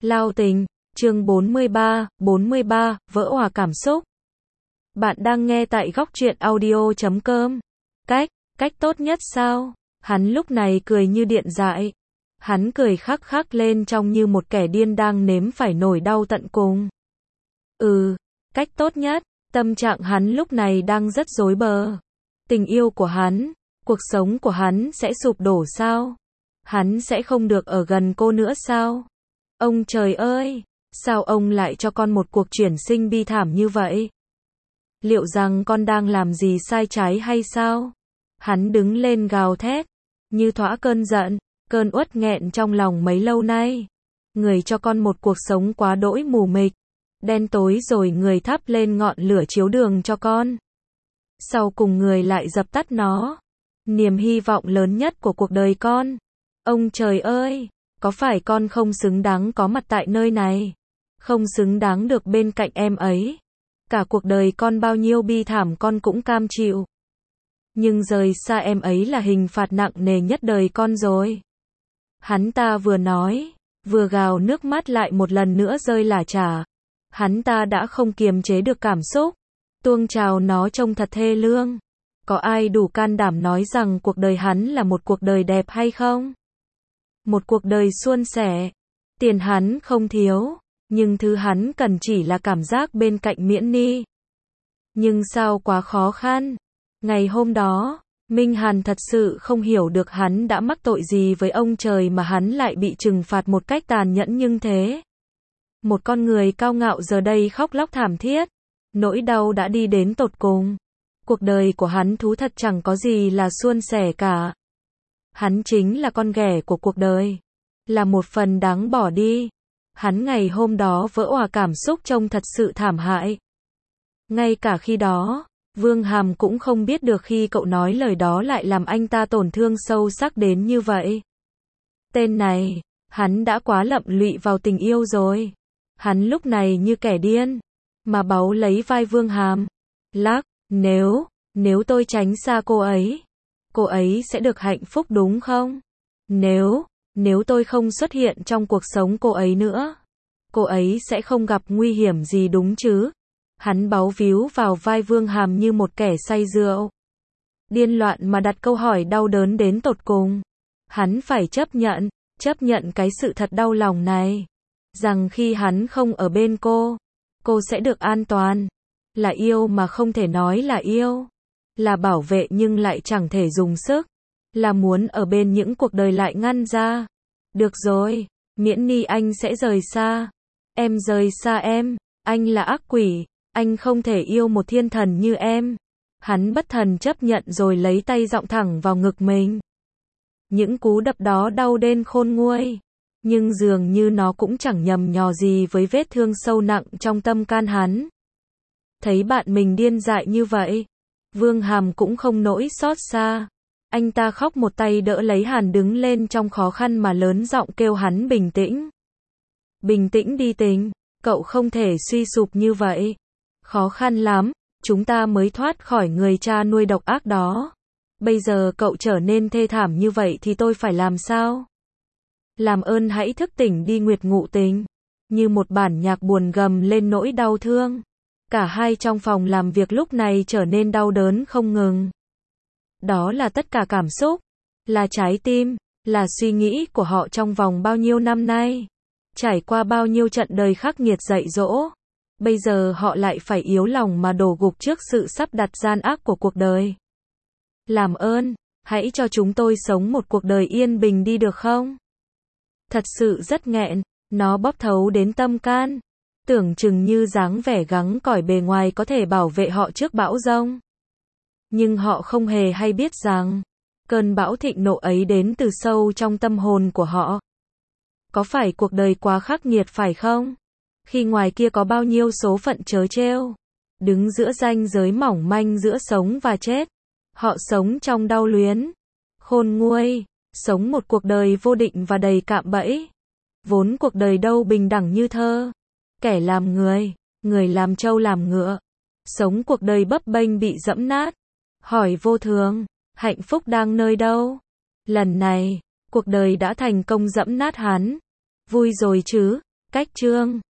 Lao tình, chương 43, vỡ òa cảm xúc. Bạn đang nghe tại góc truyện audio.com. Cách tốt nhất sao? Hắn lúc này cười như điện dại. Hắn cười khắc khắc lên trông như một kẻ điên đang nếm phải nỗi đau tận cùng. Cách tốt nhất, tâm trạng hắn lúc này đang rất rối bời. Tình yêu của hắn, cuộc sống của hắn sẽ sụp đổ sao? Hắn sẽ không được ở gần cô nữa sao? Ông trời ơi, sao ông lại cho con một cuộc chuyển sinh bi thảm như vậy? Liệu rằng con đang làm gì sai trái hay sao? Hắn đứng lên gào thét, như thỏa cơn giận, cơn uất nghẹn trong lòng mấy lâu nay. Người cho con một cuộc sống quá đỗi mù mịt, đen tối rồi người thắp lên ngọn lửa chiếu đường cho con. Sau cùng người lại dập tắt nó. Niềm hy vọng lớn nhất của cuộc đời con. Ông trời ơi, có phải con không xứng đáng có mặt tại nơi này? Không xứng đáng được bên cạnh em ấy. Cả cuộc đời con bao nhiêu bi thảm con cũng cam chịu. Nhưng rời xa em ấy là hình phạt nặng nề nhất đời con rồi. Hắn ta vừa nói, vừa gào nước mắt lại một lần nữa rơi lả chả. Hắn ta đã không kiềm chế được cảm xúc, tuôn trào nó trông thật thê lương. Có ai đủ can đảm nói rằng cuộc đời hắn là một cuộc đời đẹp hay không? Một cuộc đời suôn sẻ. Tiền hắn không thiếu, nhưng thứ hắn cần chỉ là cảm giác bên cạnh Miễn Ni. Nhưng sao quá khó khăn. Ngày hôm đó, Minh Hàn thật sự không hiểu được hắn đã mắc tội gì với ông trời mà hắn lại bị trừng phạt một cách tàn nhẫn như thế. Một con người cao ngạo giờ đây khóc lóc thảm thiết. Nỗi đau đã đi đến tột cùng. Cuộc đời của hắn thú thật chẳng có gì là suôn sẻ cả. Hắn chính là con ghẻ của cuộc đời. Là một phần đáng bỏ đi. Hắn ngày hôm đó vỡ òa cảm xúc trông thật sự thảm hại. Ngay cả khi đó, Vương Hàm cũng không biết được khi cậu nói lời đó lại làm anh ta tổn thương sâu sắc đến như vậy. Tên này, hắn đã quá lậm lụy vào tình yêu rồi. Hắn lúc này như kẻ điên, mà báu lấy vai Vương Hàm. Nếu tôi tránh xa cô ấy sẽ được hạnh phúc đúng không? Nếu tôi không xuất hiện trong cuộc sống cô ấy nữa, cô ấy sẽ không gặp nguy hiểm gì đúng chứ? Hắn báu víu vào vai Vương Hàm như một kẻ say rượu. Điên loạn mà đặt câu hỏi đau đớn đến tột cùng. Hắn phải chấp nhận cái sự thật đau lòng này. Rằng khi hắn không ở bên cô sẽ được an toàn. Là yêu mà không thể nói là yêu. Là bảo vệ nhưng lại chẳng thể dùng sức. Là muốn ở bên những cuộc đời lại ngăn ra. Được rồi, Miễn Ni anh sẽ rời xa. Em rời xa em, anh là ác quỷ, anh không thể yêu một thiên thần như em. Hắn bất thần chấp nhận rồi lấy tay giọng thẳng vào ngực mình. Những cú đập đó đau đến khôn nguôi. Nhưng dường như nó cũng chẳng nhầm nhò gì với vết thương sâu nặng trong tâm can hắn. Thấy bạn mình điên dại như vậy, Vương Hàm cũng không nỗi xót xa. Anh ta khóc một tay đỡ lấy Hàn đứng lên trong khó khăn mà lớn giọng kêu hắn bình tĩnh. Bình tĩnh đi Tình, cậu không thể suy sụp như vậy. Khó khăn lắm, chúng ta mới thoát khỏi người cha nuôi độc ác đó. Bây giờ cậu trở nên thê thảm như vậy thì tôi phải làm sao? Làm ơn hãy thức tỉnh đi Nguyệt Ngụ Tình. Như một bản nhạc buồn gầm lên nỗi đau thương. Cả hai trong phòng làm việc lúc này trở nên đau đớn không ngừng. Đó là tất cả cảm xúc, là trái tim, là suy nghĩ của họ trong vòng bao nhiêu năm nay. Trải qua bao nhiêu trận đời khắc nghiệt dạy dỗ. Bây giờ họ lại phải yếu lòng mà đổ gục trước sự sắp đặt gian ác của cuộc đời. Làm ơn, hãy cho chúng tôi sống một cuộc đời yên bình đi được không? Thật sự rất nghẹn, nó bóp thấu đến tâm can. Tưởng chừng như dáng vẻ gắng cỏi bề ngoài có thể bảo vệ họ trước bão giông. Nhưng họ không hề hay biết rằng, cơn bão thịnh nộ ấy đến từ sâu trong tâm hồn của họ. Có phải cuộc đời quá khắc nghiệt phải không? Khi ngoài kia có bao nhiêu số phận trớ trêu, đứng giữa ranh giới mỏng manh giữa sống và chết. Họ sống trong đau luyến, khôn nguôi, sống một cuộc đời vô định và đầy cạm bẫy. Vốn cuộc đời đâu bình đẳng như thơ. Kẻ làm người, người làm trâu làm ngựa. Sống cuộc đời bấp bênh bị dẫm nát. Hỏi vô thường, hạnh phúc đang nơi đâu? Lần này, cuộc đời đã thành công dẫm nát hắn. Vui rồi chứ, cách chương